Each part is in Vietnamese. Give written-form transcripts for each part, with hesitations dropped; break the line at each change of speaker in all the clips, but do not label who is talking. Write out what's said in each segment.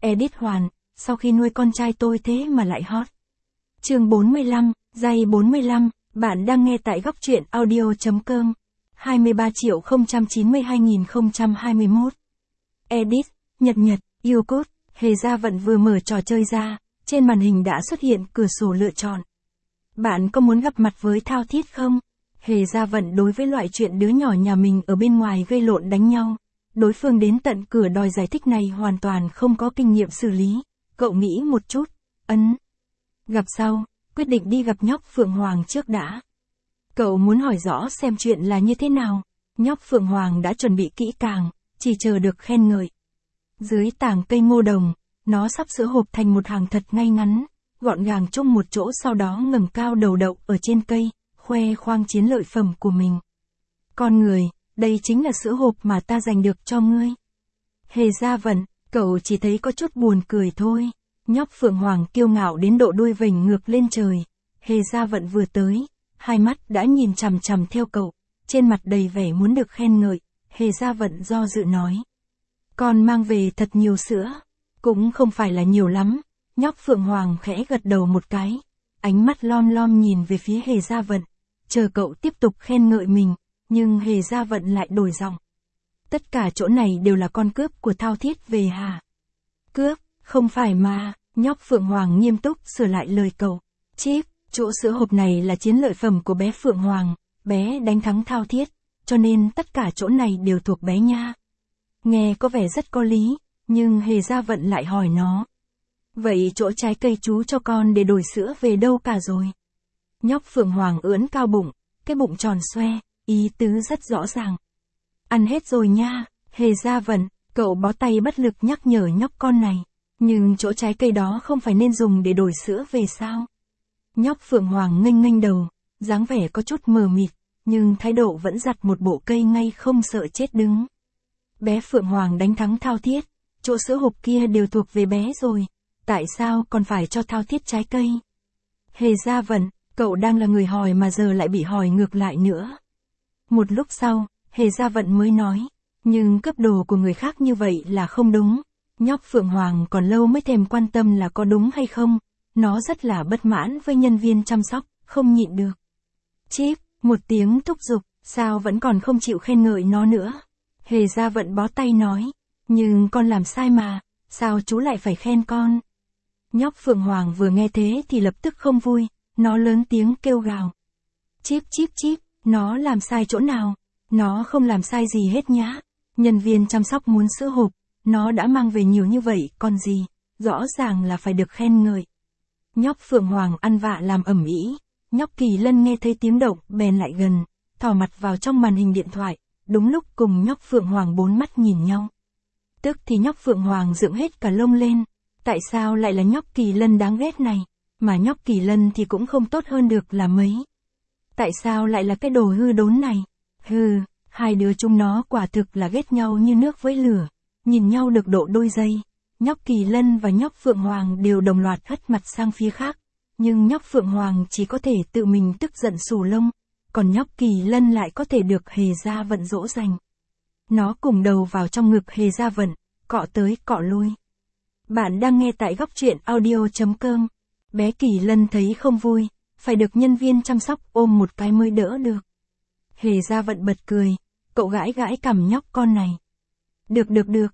Edit Hoàn, sau khi nuôi con trai tôi thế mà lại hot. Chương 45, giây 45, bạn đang nghe tại góc truyện audio.com. 23.092.021. Edit, Nhật, yêu cốt, Hề Gia Vận vừa mở trò chơi ra, trên màn hình đã xuất hiện cửa sổ lựa chọn. Bạn có muốn gặp mặt với Thao Thiết không? Hề Gia Vận đối với loại chuyện đứa nhỏ nhà mình ở bên ngoài gây lộn đánh nhau. Đối phương đến tận cửa đòi giải thích này hoàn toàn không có kinh nghiệm xử lý. Cậu nghĩ một chút, ấn. Gặp sau, quyết định đi gặp nhóc Phượng Hoàng trước đã. Cậu muốn hỏi rõ xem chuyện là như thế nào. Nhóc Phượng Hoàng đã chuẩn bị kỹ càng, chỉ chờ được khen ngợi. Dưới tàng cây ngô đồng, nó sắp sữa hộp thành một hàng thật ngay ngắn, gọn gàng chung một chỗ, sau đó ngẩng cao đầu đậu ở trên cây, khoe khoang chiến lợi phẩm của mình. Con người, đây chính là sữa hộp mà ta giành được cho ngươi. Hề Gia Vận, cậu chỉ thấy có chút buồn cười thôi. Nhóc Phượng Hoàng kiêu ngạo đến độ đuôi vểnh ngược lên trời. Hề Gia Vận vừa tới, hai mắt đã nhìn chằm chằm theo cậu, trên mặt đầy vẻ muốn được khen ngợi. Hề Gia Vận do dự nói. Con mang về thật nhiều sữa. Cũng không phải là nhiều lắm. Nhóc Phượng Hoàng khẽ gật đầu một cái. Ánh mắt lom lom nhìn về phía Hề Gia Vận, chờ cậu tiếp tục khen ngợi mình. Nhưng Hề Gia Vận lại đổi giọng. Tất cả chỗ này đều là con cướp của Thao Thiết về hả? Cướp, không phải mà. Nhóc Phượng Hoàng nghiêm túc sửa lại lời cậu. Chíp, chỗ sữa hộp này là chiến lợi phẩm của bé Phượng Hoàng. Bé đánh thắng Thao Thiết, cho nên tất cả chỗ này đều thuộc bé nha. Nghe có vẻ rất có lý, nhưng Hề Gia Vận lại hỏi nó. Vậy chỗ trái cây chú cho con để đổi sữa về đâu cả rồi? Nhóc Phượng Hoàng ưỡn cao bụng, cái bụng tròn xoe, ý tứ rất rõ ràng. Ăn hết rồi nha. Hề Gia Vận, cậu bó tay bất lực nhắc nhở nhóc con này. Nhưng chỗ trái cây đó không phải nên dùng để đổi sữa về sao? Nhóc Phượng Hoàng nghênh đầu, dáng vẻ có chút mờ mịt, nhưng thái độ vẫn giặt một bộ cây ngay không sợ chết đứng. Bé Phượng Hoàng đánh thắng Thao Thiết, chỗ sữa hộp kia đều thuộc về bé rồi, tại sao còn phải cho Thao Thiết trái cây? Hề Gia Vận, cậu đang là người hỏi mà giờ lại bị hỏi ngược lại nữa. Một lúc sau, Hề Gia Vận mới nói, nhưng cướp đồ của người khác như vậy là không đúng. Nhóc Phượng Hoàng còn lâu mới thèm quan tâm là có đúng hay không, nó rất là bất mãn với nhân viên chăm sóc, không nhịn được. Chíp, một tiếng thúc giục, sao vẫn còn không chịu khen ngợi nó nữa. Hề Gia Vận bó tay nói, nhưng con làm sai mà, sao chú lại phải khen con? Nhóc Phượng Hoàng vừa nghe thế thì lập tức không vui, nó lớn tiếng kêu gào. Chíp, nó làm sai chỗ nào? Nó không làm sai gì hết nhá. Nhân viên chăm sóc muốn sữa hộp, nó đã mang về nhiều như vậy còn gì, rõ ràng là phải được khen ngợi. Nhóc Phượng Hoàng ăn vạ làm ầm ĩ. Nhóc Kỳ Lân nghe thấy tiếng động bèn lại gần, thò mặt vào trong màn hình điện thoại, đúng lúc cùng nhóc Phượng Hoàng bốn mắt nhìn nhau. Tức thì nhóc Phượng Hoàng dựng hết cả lông lên, tại sao lại là nhóc Kỳ Lân đáng ghét này, mà nhóc Kỳ Lân thì cũng không tốt hơn được là mấy. Tại sao lại là cái đồ hư đốn này? Hừ, hai đứa chúng nó quả thực là ghét nhau như nước với lửa, nhìn nhau được độ đôi giây. Nhóc Kỳ Lân và nhóc Phượng Hoàng đều đồng loạt hất mặt sang phía khác, nhưng nhóc Phượng Hoàng chỉ có thể tự mình tức giận xù lông, còn nhóc Kỳ Lân lại có thể được Hề Gia Vận dỗ dành. Nó cùng đầu vào trong ngực Hề Gia Vận, cọ tới cọ lui. Bạn đang nghe tại góc truyện audio.com. Bé Kỳ Lân thấy không vui, phải được nhân viên chăm sóc ôm một cái mới đỡ được. Hề Gia Vận bật cười, cậu gãi cằm nhóc con này. Được,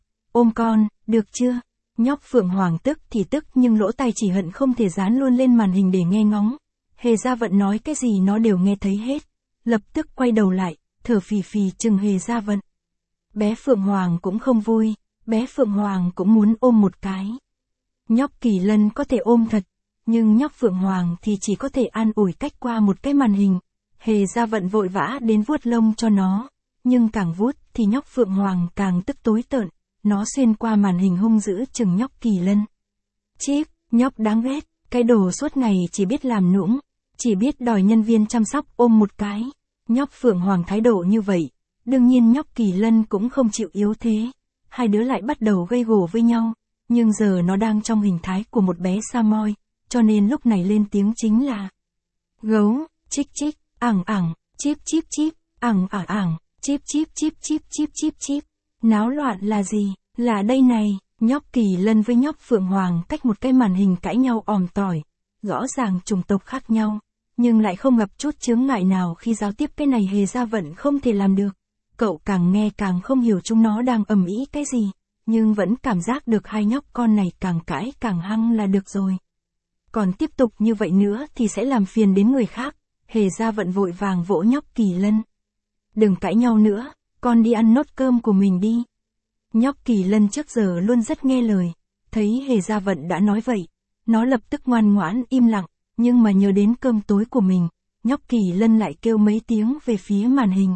ôm con, được chưa? Nhóc Phượng Hoàng tức thì tức nhưng lỗ tai chỉ hận không thể dán luôn lên màn hình để nghe ngóng. Hề Gia Vận nói cái gì nó đều nghe thấy hết. Lập tức quay đầu lại, thở phì phì chừng Hề Gia Vận. Bé Phượng Hoàng cũng không vui, bé Phượng Hoàng cũng muốn ôm một cái. Nhóc Kỳ Lân có thể ôm thật, nhưng nhóc Phượng Hoàng thì chỉ có thể an ủi cách qua một cái màn hình. Hề Gia Vận vội vã đến vuốt lông cho nó, nhưng càng vuốt thì nhóc Phượng Hoàng càng tức tối tợn. Nó xuyên qua màn hình hung dữ chừng nhóc Kỳ Lân. Chíp, nhóc đáng ghét, cái đồ suốt ngày chỉ biết làm nũng, chỉ biết đòi nhân viên chăm sóc ôm một cái. Nhóc Phượng Hoàng thái độ như vậy, đương nhiên nhóc Kỳ Lân cũng không chịu yếu thế. Hai đứa lại bắt đầu gây gổ với nhau, nhưng giờ nó đang trong hình thái của một bé Samoy, cho nên lúc này lên tiếng chính là gấu, chích, ảng, chíp, ảng, chíp. Náo loạn là gì? Là đây này. Nhóc Kỳ Lân với nhóc Phượng Hoàng cách một cái màn hình cãi nhau òm tỏi. Rõ ràng chủng tộc khác nhau, nhưng lại không gặp chút chướng ngại nào khi giao tiếp, cái này Hề Gia Vận không thể làm được. Cậu càng nghe càng không hiểu chúng nó đang ầm ĩ cái gì, nhưng vẫn cảm giác được hai nhóc con này càng cãi càng hăng là được rồi. Còn tiếp tục như vậy nữa thì sẽ làm phiền đến người khác. Hề Gia Vận vội vàng vỗ nhóc Kỳ Lân. Đừng cãi nhau nữa, con đi ăn nốt cơm của mình đi. Nhóc Kỳ Lân trước giờ luôn rất nghe lời, thấy Hề Gia Vận đã nói vậy, nó lập tức ngoan ngoãn im lặng, nhưng mà nhớ đến cơm tối của mình, nhóc Kỳ Lân lại kêu mấy tiếng về phía màn hình.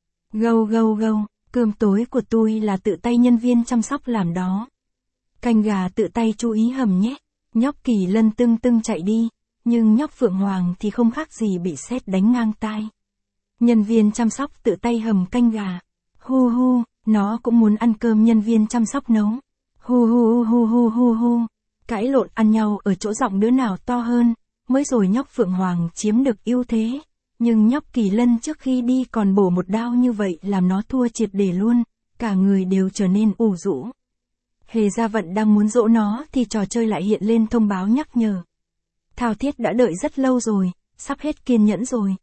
Gâu gâu gâu, cơm tối của tôi là tự tay nhân viên chăm sóc làm đó. Canh gà tự tay chú ý hầm nhé. Nhóc Kỳ Lân tưng tưng chạy đi, nhưng nhóc Phượng Hoàng thì không khác gì bị sét đánh ngang tai. Nhân viên chăm sóc tự tay hầm canh gà. Hu hu, nó cũng muốn ăn cơm nhân viên chăm sóc nấu. Hu hu hu hu hu hu. Cãi lộn ăn nhau ở chỗ giọng đứa nào to hơn. Mới rồi nhóc Phượng Hoàng chiếm được ưu thế, nhưng nhóc Kỳ Lân trước khi đi còn bổ một đao như vậy làm nó thua triệt để luôn, cả người đều trở nên ủ rũ. Hề Gia Vận đang muốn dỗ nó thì trò chơi lại hiện lên thông báo nhắc nhở. Thao Thiết đã đợi rất lâu rồi, sắp hết kiên nhẫn rồi.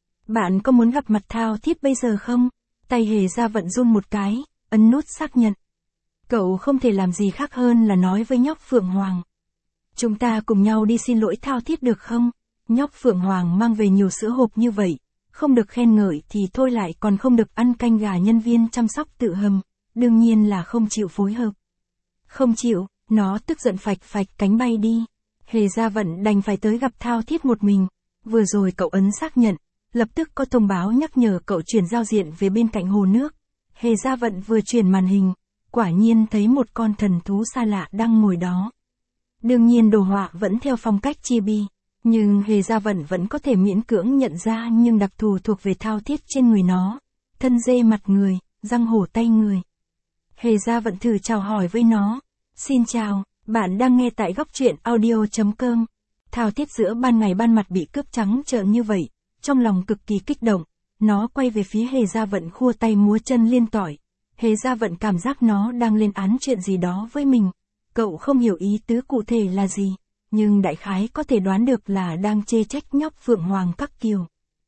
Bạn có muốn gặp mặt Thao Thiết bây giờ không? Tay Hề Gia Vận run một cái, ấn nút xác nhận. Cậu không thể làm gì khác hơn là nói với nhóc Phượng Hoàng. Chúng ta cùng nhau đi xin lỗi Thao Thiết được không? Nhóc Phượng Hoàng mang về nhiều sữa hộp như vậy, không được khen ngợi thì thôi lại còn không được ăn canh gà nhân viên chăm sóc tự hầm, đương nhiên là không chịu phối hợp. Không chịu, nó tức giận phạch phạch cánh bay đi. Hề Gia Vận đành phải tới gặp Thao Thiết một mình. Vừa rồi cậu ấn xác nhận, lập tức có thông báo nhắc nhở cậu chuyển giao diện về bên cạnh hồ nước. Hề Gia Vận vừa chuyển màn hình, quả nhiên thấy một con thần thú xa lạ đang ngồi đó. Đương nhiên đồ họa vẫn theo phong cách chibi, nhưng Hề Gia Vận vẫn có thể miễn cưỡng nhận ra nhưng đặc thù thuộc về Thao Thiết trên người nó. Thân dê mặt người, răng hổ tay người. Hề Gia Vận thử chào hỏi với nó. Xin chào, bạn đang nghe tại Góc Truyện Audio.com. Thao Thiết giữa ban ngày ban mặt bị cướp trắng trợn như vậy, trong lòng cực kỳ kích động. Nó quay về phía Hề Gia Vận khua tay múa chân liên tỏi. Hề Gia Vận cảm giác nó đang lên án chuyện gì đó với mình. Cậu không hiểu ý tứ cụ thể là gì, nhưng đại khái có thể đoán được là đang chê trách nhóc Phượng Hoàng các kiểu.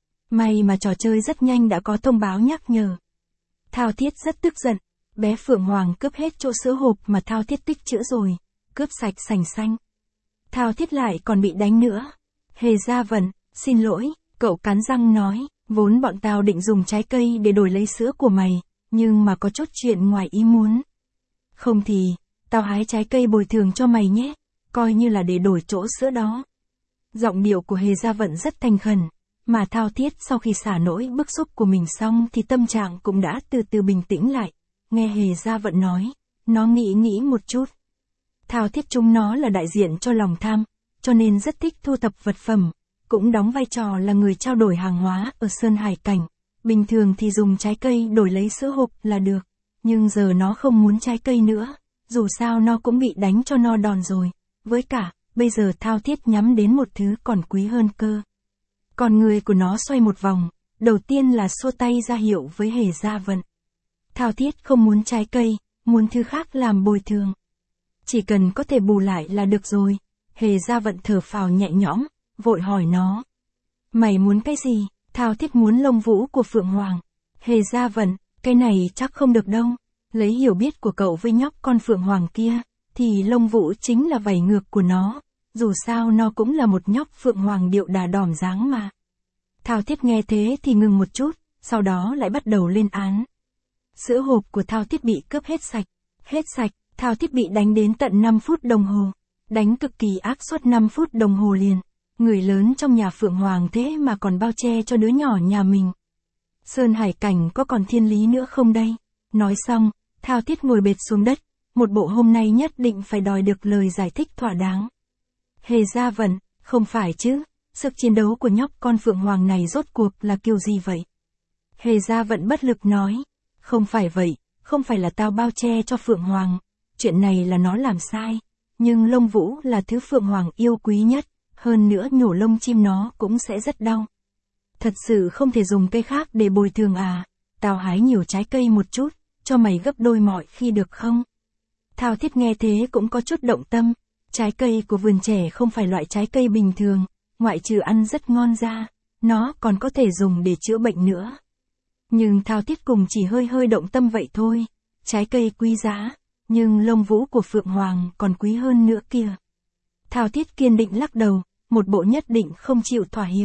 May mà trò chơi rất nhanh đã có thông báo nhắc nhở. Thao Thiết rất tức giận. Bé Phượng Hoàng cướp hết chỗ sữa hộp mà Thao Thiết tích trữ rồi, cướp sạch sành xanh. Thao Thiết lại còn bị đánh nữa. Hề Gia Vận, xin lỗi, cậu cắn răng nói, vốn bọn tao định dùng trái cây để đổi lấy sữa của mày, nhưng mà có chút chuyện ngoài ý muốn. Không thì, tao hái trái cây bồi thường cho mày nhé, coi như là để đổi chỗ sữa đó. Giọng điệu của Hề Gia Vận rất thành khẩn, mà Thao Thiết sau khi xả nỗi bức xúc của mình xong thì tâm trạng cũng đã từ từ bình tĩnh lại. Nghe Hề Gia Vận nói, nó nghĩ một chút. Thao Thiết chúng nó là đại diện cho lòng tham, cho nên rất thích thu thập vật phẩm, cũng đóng vai trò là người trao đổi hàng hóa ở Sơn Hải Cảnh. Bình thường thì dùng trái cây đổi lấy sữa hộp là được, nhưng giờ nó không muốn trái cây nữa, dù sao nó cũng bị đánh cho no đòn rồi. Với cả, bây giờ Thao Thiết nhắm đến một thứ còn quý hơn cơ. Con người của nó xoay một vòng, đầu tiên là xua tay ra hiệu với Hề Gia Vận. Thao Thiết không muốn trái cây, muốn thứ khác làm bồi thường. Chỉ cần có thể bù lại là được rồi. Hề Gia Vận thở phào nhẹ nhõm, vội hỏi nó. Mày muốn cái gì? Thao Thiết muốn lông vũ của Phượng Hoàng. Hề Gia Vận, cái này chắc không được đâu. Lấy hiểu biết của cậu với nhóc con Phượng Hoàng kia, thì lông vũ chính là vảy ngược của nó. Dù sao nó cũng là một nhóc Phượng Hoàng điệu đà đỏm dáng mà. Thao Thiết nghe thế thì ngừng một chút, sau đó lại bắt đầu lên án. Sữa hộp của Thao Thiết bị cướp hết sạch. Hết sạch, Thao Thiết bị đánh đến tận 5 phút đồng hồ. Đánh cực kỳ ác suốt 5 phút đồng hồ liền. Người lớn trong nhà Phượng Hoàng thế mà còn bao che cho đứa nhỏ nhà mình. Sơn Hải Cảnh có còn thiên lý nữa không đây? Nói xong, Thao Thiết ngồi bệt xuống đất. Một bộ hôm nay nhất định phải đòi được lời giải thích thỏa đáng. Hề Gia Vận, không phải chứ, sức chiến đấu của nhóc con Phượng Hoàng này rốt cuộc là kiểu gì vậy? Hề Gia Vận bất lực nói. Không phải vậy, không phải là tao bao che cho Phượng Hoàng, chuyện này là nó làm sai, nhưng lông vũ là thứ Phượng Hoàng yêu quý nhất, hơn nữa nhổ lông chim nó cũng sẽ rất đau. Thật sự không thể dùng cây khác để bồi thường à, tao hái nhiều trái cây một chút, cho mày gấp đôi mọi khi được không? Thao Thiết nghe thế cũng có chút động tâm. Trái cây của vườn trẻ không phải loại trái cây bình thường, ngoại trừ ăn rất ngon ra, nó còn có thể dùng để chữa bệnh nữa. Nhưng Thao Thiết cùng chỉ hơi hơi động tâm vậy thôi. Trái cây quý giá, nhưng lông vũ của Phượng Hoàng còn quý hơn nữa kìa. Thao Thiết kiên định lắc đầu, một bộ nhất định không chịu thỏa hiệp.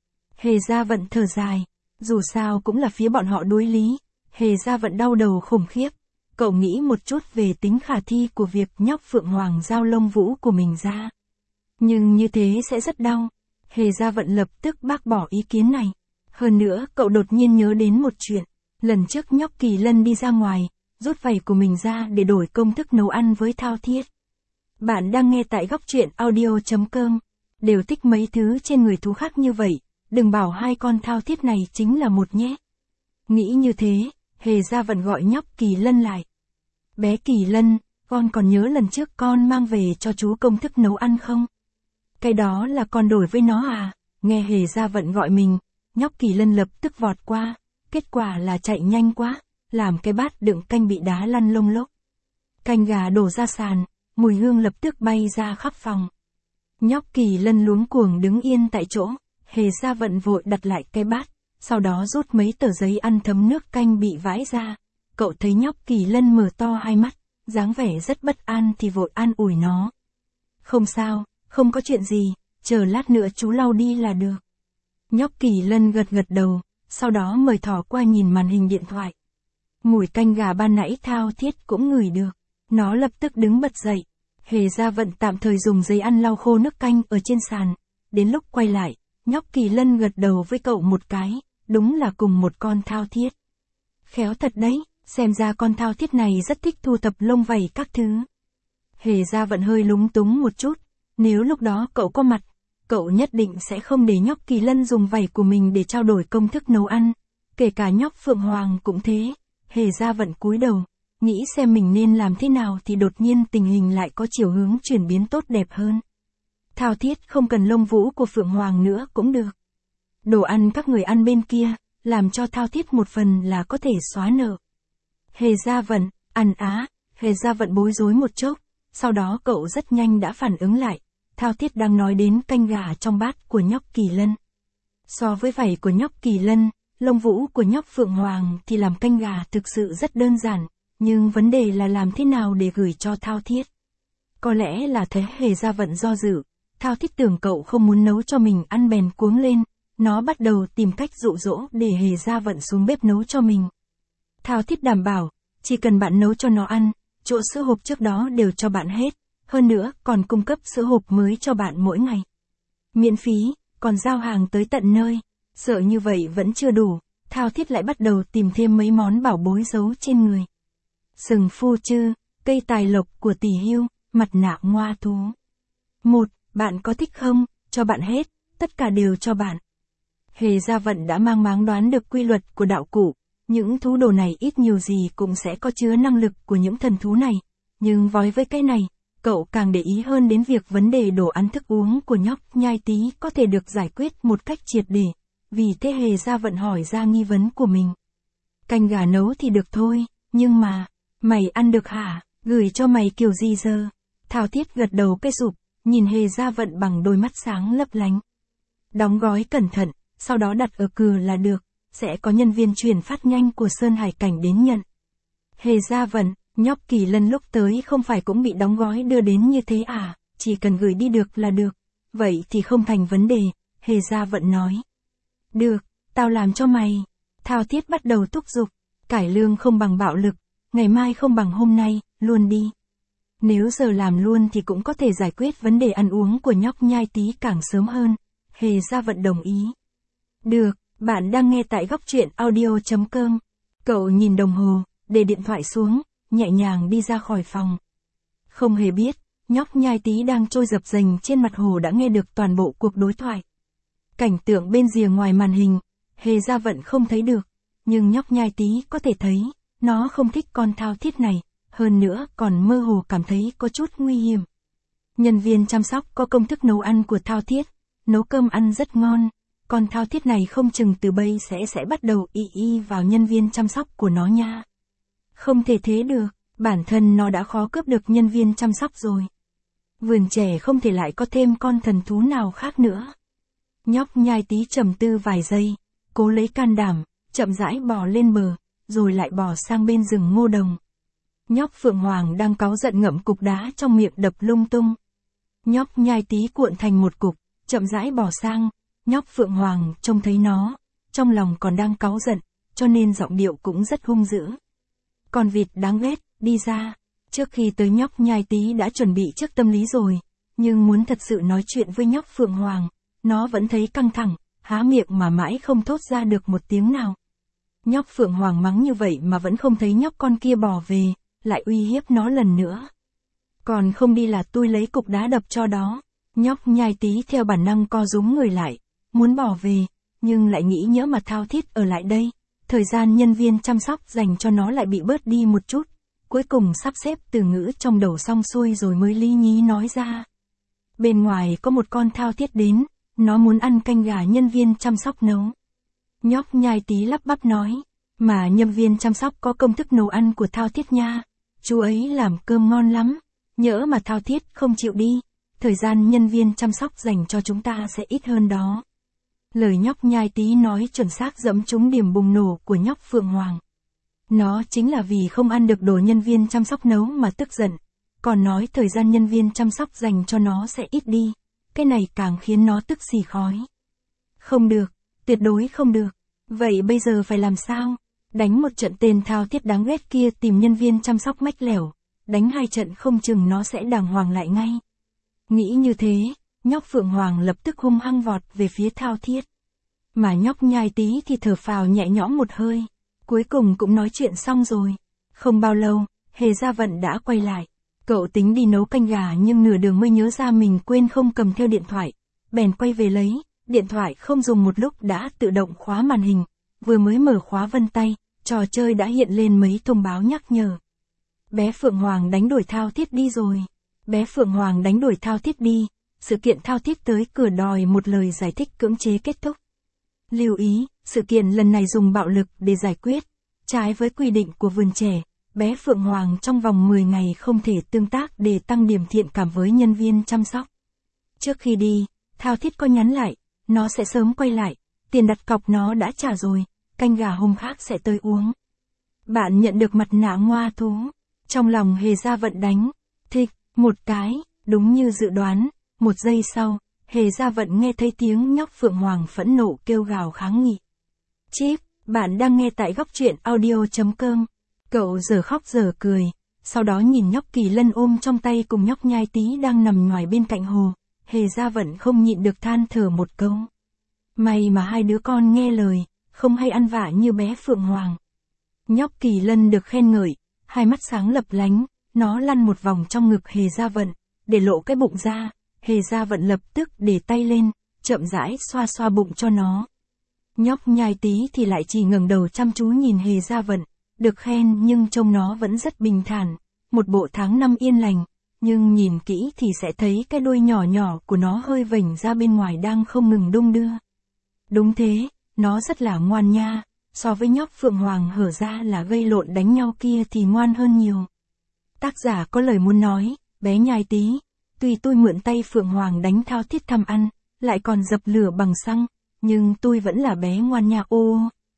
Hề Gia Vận thở dài, dù sao cũng là phía bọn họ đối lý. Hề Gia Vận đau đầu khủng khiếp. Cậu nghĩ một chút về tính khả thi của việc nhóc Phượng Hoàng giao lông vũ của mình ra. Nhưng như thế sẽ rất đau. Hề Gia Vận lập tức bác bỏ ý kiến này. Hơn nữa, cậu đột nhiên nhớ đến một chuyện. Lần trước nhóc Kỳ Lân đi ra ngoài, rút vảy của mình ra để đổi công thức nấu ăn với Thao Thiết. Bạn đang nghe tại góc truyện audio.com. Đều thích mấy thứ trên người thú khác như vậy, đừng bảo hai con Thao Thiết này chính là một nhé. Nghĩ như thế, Hề Gia Vận gọi nhóc Kỳ Lân lại. Bé Kỳ Lân, con còn nhớ lần trước con mang về cho chú công thức nấu ăn không? Cái đó là con đổi với nó à? Nghe Hề Gia Vận gọi mình, nhóc Kỳ Lân lập tức vọt qua, kết quả là chạy nhanh quá, làm cái bát đựng canh bị đá lăn lông lốc. Canh gà đổ ra sàn, mùi hương lập tức bay ra khắp phòng. Nhóc Kỳ Lân luống cuồng đứng yên tại chỗ, Hề Gia Vận vội đặt lại cái bát, sau đó rút mấy tờ giấy ăn thấm nước canh bị vãi ra. Cậu thấy nhóc Kỳ Lân mở to hai mắt, dáng vẻ rất bất an thì vội an ủi nó. Không sao, không có chuyện gì, chờ lát nữa chú lau đi là được. Nhóc Kỳ Lân gật gật đầu, sau đó mời thỏ qua nhìn màn hình điện thoại. Mùi canh gà ban nãy Thao Thiết cũng ngửi được, nó lập tức đứng bật dậy. Hề Gia Vận tạm thời dùng giấy ăn lau khô nước canh ở trên sàn. Đến lúc quay lại, nhóc Kỳ Lân gật đầu với cậu một cái, đúng là cùng một con Thao Thiết. Khéo thật đấy, xem ra con Thao Thiết này rất thích thu thập lông vảy các thứ. Hề Gia Vận hơi lúng túng một chút, nếu lúc đó cậu có mặt, cậu nhất định sẽ không để nhóc Kỳ Lân dùng vảy của mình để trao đổi công thức nấu ăn, kể cả nhóc Phượng Hoàng cũng thế. Hề Gia Vận cúi đầu, nghĩ xem mình nên làm thế nào thì đột nhiên tình hình lại có chiều hướng chuyển biến tốt đẹp hơn. Thao Thiết không cần lông vũ của Phượng Hoàng nữa cũng được. Đồ ăn các người ăn bên kia, làm cho Thao Thiết một phần là có thể xóa nợ. Hề Gia Vận, ăn á, Hề Gia Vận bối rối một chốc, sau đó cậu rất nhanh đã phản ứng lại. Thao Thiết đang nói đến canh gà trong bát của nhóc Kỳ Lân. So với vảy của nhóc Kỳ Lân, lông vũ của nhóc Phượng Hoàng thì làm canh gà thực sự rất đơn giản, nhưng vấn đề là làm thế nào để gửi cho Thao Thiết. Có lẽ là thấy Hề Gia Vận do dự, Thao Thiết tưởng cậu không muốn nấu cho mình ăn bèn cuống lên, nó bắt đầu tìm cách dụ dỗ để Hề Gia Vận xuống bếp nấu cho mình. Thao Thiết đảm bảo, chỉ cần bạn nấu cho nó ăn, chỗ sữa hộp trước đó đều cho bạn hết, hơn nữa còn cung cấp sữa hộp mới cho bạn mỗi ngày. Miễn phí, còn giao hàng tới tận nơi. Sợ như vậy vẫn chưa đủ, Thao Thiết lại bắt đầu tìm thêm mấy món bảo bối giấu trên người. Sừng phu chư, cây tài lộc của tỷ hưu, mặt nạ ngoa thú. Bạn có thích không? Cho bạn hết, tất cả đều cho bạn. Hề Gia Vận đã mang máng đoán được quy luật của đạo cụ, những thú đồ này ít nhiều gì cũng sẽ có chứa năng lực của những thần thú này, nhưng vói với cái này, cậu càng để ý hơn đến việc vấn đề đồ ăn thức uống của nhóc Nhai Tý có thể được giải quyết một cách triệt để, vì thế Hề Gia Vận hỏi ra nghi vấn của mình. Canh gà nấu thì được thôi, nhưng mà, mày ăn được hả? Gửi cho mày kiểu gì giờ? Thao Thiết gật đầu cái rụp, nhìn Hề Gia Vận bằng đôi mắt sáng lấp lánh. Đóng gói cẩn thận, sau đó đặt ở cửa là được, sẽ có nhân viên chuyển phát nhanh của Sơn Hải Cảnh đến nhận. Hề Gia Vận, nhóc Kỳ Lân lúc tới không phải cũng bị đóng gói đưa đến như thế à, chỉ cần gửi đi được là được. Vậy thì không thành vấn đề, Hề Gia Vận nói. Được, tao làm cho mày. Thao Thiết bắt đầu thúc giục, cải lương không bằng bạo lực, ngày mai không bằng hôm nay, luôn đi. Nếu giờ làm luôn thì cũng có thể giải quyết vấn đề ăn uống của nhóc Nhai Tý càng sớm hơn. Hề Gia Vận đồng ý. Được, bạn đang nghe tại góc truyện audio.com. Cậu nhìn đồng hồ, để điện thoại xuống, nhẹ nhàng đi ra khỏi phòng. Không hề biết, nhóc Nhai Tý đang trôi dập dềnh trên mặt hồ đã nghe được toàn bộ cuộc đối thoại. Cảnh tượng bên rìa ngoài màn hình, Hề Gia Vận không thấy được, nhưng nhóc Nhai Tý có thể thấy, nó không thích con Thao Thiết này, hơn nữa còn mơ hồ cảm thấy có chút nguy hiểm. Nhân viên chăm sóc có công thức nấu ăn của Thao Thiết, nấu cơm ăn rất ngon, con Thao Thiết này không chừng từ bây sẽ bắt đầu y vào nhân viên chăm sóc của nó nha. Không thể thế được, Bản thân nó đã khó cướp được nhân viên chăm sóc rồi. Vườn trẻ không thể lại có thêm con thần thú nào khác nữa. Nhóc Nhai Tí trầm tư vài giây, cố lấy can đảm, chậm rãi bò lên bờ, rồi lại bò sang bên rừng ngô đồng. Nhóc Phượng Hoàng đang cáu giận ngậm cục đá trong miệng đập lung tung. Nhóc Nhai Tí cuộn thành một cục, chậm rãi bò sang, nhóc Phượng Hoàng trông thấy nó, trong lòng còn đang cáu giận, cho nên giọng điệu cũng rất hung dữ. Con vịt đáng ghét, đi ra. Trước khi tới nhóc Nhai Tí đã chuẩn bị trước tâm lý rồi, nhưng muốn thật sự nói chuyện với nhóc Phượng Hoàng, nó vẫn thấy căng thẳng, há miệng mà mãi không thốt ra được một tiếng nào. Nhóc Phượng Hoàng mắng như vậy mà vẫn không thấy nhóc con kia bò về, lại uy hiếp nó lần nữa. Còn không đi là tôi lấy cục đá đập cho đó. Nhóc Nhai Tí theo bản năng co rúm người lại, muốn bỏ về, nhưng lại nghĩ nhỡ mà thao thiết ở lại đây, thời gian nhân viên chăm sóc dành cho nó lại bị bớt đi một chút. Cuối cùng sắp xếp từ ngữ trong đầu xong xuôi rồi mới lý nhí nói ra. Bên ngoài có một con thao thiết đến, nó muốn ăn canh gà nhân viên chăm sóc nấu. Nhóc Nhai Tí lắp bắp nói, mà nhân viên chăm sóc có công thức nấu ăn của thao thiết nha, chú ấy làm cơm ngon lắm, nhỡ mà thao thiết không chịu đi, thời gian nhân viên chăm sóc dành cho chúng ta sẽ ít hơn đó. Lời nhóc Nhai Tí nói chuẩn xác dẫm trúng điểm bùng nổ của nhóc Phượng Hoàng. Nó chính là vì không ăn được đồ nhân viên chăm sóc nấu mà tức giận, còn nói thời gian nhân viên chăm sóc dành cho nó sẽ ít đi, cái này càng khiến nó tức xì khói. Không được, tuyệt đối không được, vậy bây giờ phải làm sao? Đánh một trận tên thao thiết đáng ghét kia tìm nhân viên chăm sóc mách lẻo, đánh 2 trận không chừng nó sẽ đàng hoàng lại ngay. Nghĩ như thế, nhóc Phượng Hoàng lập tức hung hăng vọt về phía thao thiết. Mà nhóc Nhai Tí thì thở phào nhẹ nhõm một hơi. Cuối cùng cũng nói chuyện xong rồi. Không bao lâu, Hề Gia Vận đã quay lại. Cậu tính đi nấu canh gà nhưng nửa đường mới nhớ ra mình quên không cầm theo điện thoại. Bèn quay về lấy, điện thoại không dùng một lúc đã tự động khóa màn hình. Vừa mới mở khóa vân tay, trò chơi đã hiện lên mấy thông báo nhắc nhở. Bé Phượng Hoàng đánh đuổi thao thiết đi rồi. Bé Phượng Hoàng đánh đuổi thao thiết đi. Sự kiện thao thiết tới cửa đòi một lời giải thích cưỡng chế kết thúc. Lưu ý, sự kiện lần này dùng bạo lực để giải quyết. Trái với quy định của vườn trẻ, bé Phượng Hoàng trong vòng 10 ngày không thể tương tác để tăng điểm thiện cảm với nhân viên chăm sóc. Trước khi đi, thao thiết có nhắn lại, nó sẽ sớm quay lại, tiền đặt cọc nó đã trả rồi, canh gà hôm khác sẽ tới uống. Bạn nhận được mặt nạ ngoa thú. Trong lòng Hề Gia Vận đánh, thích, một cái, đúng như dự đoán, một giây sau. Hề Gia Vận nghe thấy tiếng nhóc Phượng Hoàng phẫn nộ kêu gào kháng nghị. Chip, bạn đang nghe tại góc truyện audio.com. Cậu giờ khóc giờ cười, sau đó nhìn nhóc Kỳ Lân ôm trong tay cùng nhóc Nhai Tí đang nằm ngoài bên cạnh hồ. Hề Gia Vận không nhịn được than thở một câu. May mà hai đứa con nghe lời, không hay ăn vạ như bé Phượng Hoàng. Nhóc Kỳ Lân được khen ngợi, hai mắt sáng lập lánh, nó lăn một vòng trong ngực Hề Gia Vận, để lộ cái bụng ra. Hề Gia Vận lập tức để tay lên, chậm rãi xoa xoa bụng cho nó. Nhóc Nhai Tí thì lại chỉ ngẩng đầu chăm chú nhìn Hề Gia Vận, được khen nhưng trông nó vẫn rất bình thản, một bộ tháng năm yên lành, nhưng nhìn kỹ thì sẽ thấy cái đuôi nhỏ nhỏ của nó hơi vểnh ra bên ngoài đang không ngừng đung đưa. Đúng thế, nó rất là ngoan nha, so với nhóc Phượng Hoàng hở ra là gây lộn đánh nhau kia thì ngoan hơn nhiều. Tác giả có lời muốn nói, bé Nhai Tí. Tuy tôi mượn tay Phượng Hoàng đánh thao thiết thăm ăn, lại còn dập lửa bằng xăng, nhưng tôi vẫn là bé ngoan nha ô.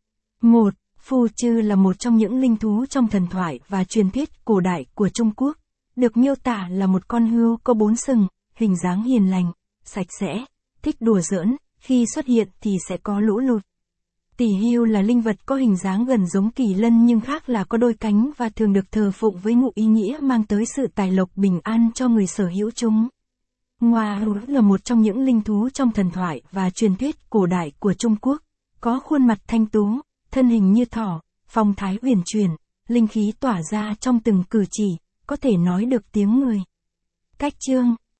1. Phu Chư là một trong những linh thú trong thần thoại và truyền thuyết cổ đại của Trung Quốc, được miêu tả là một con hươu có 4 sừng, hình dáng hiền lành, sạch sẽ, thích đùa giỡn, khi xuất hiện thì sẽ có lũ lụt. Tỷ hươu là linh vật có hình dáng gần giống kỳ lân nhưng khác là có đôi cánh và thường được thờ phụng với ngụ ý nghĩa mang tới sự tài lộc bình an cho người sở hữu chúng. Ngoa hữu là một trong những linh thú trong thần thoại và truyền thuyết cổ đại của Trung Quốc, có khuôn mặt thanh tú, thân hình như thỏ, phong thái uyển chuyển, linh khí tỏa ra trong từng cử chỉ, có thể nói được tiếng người. Cách chương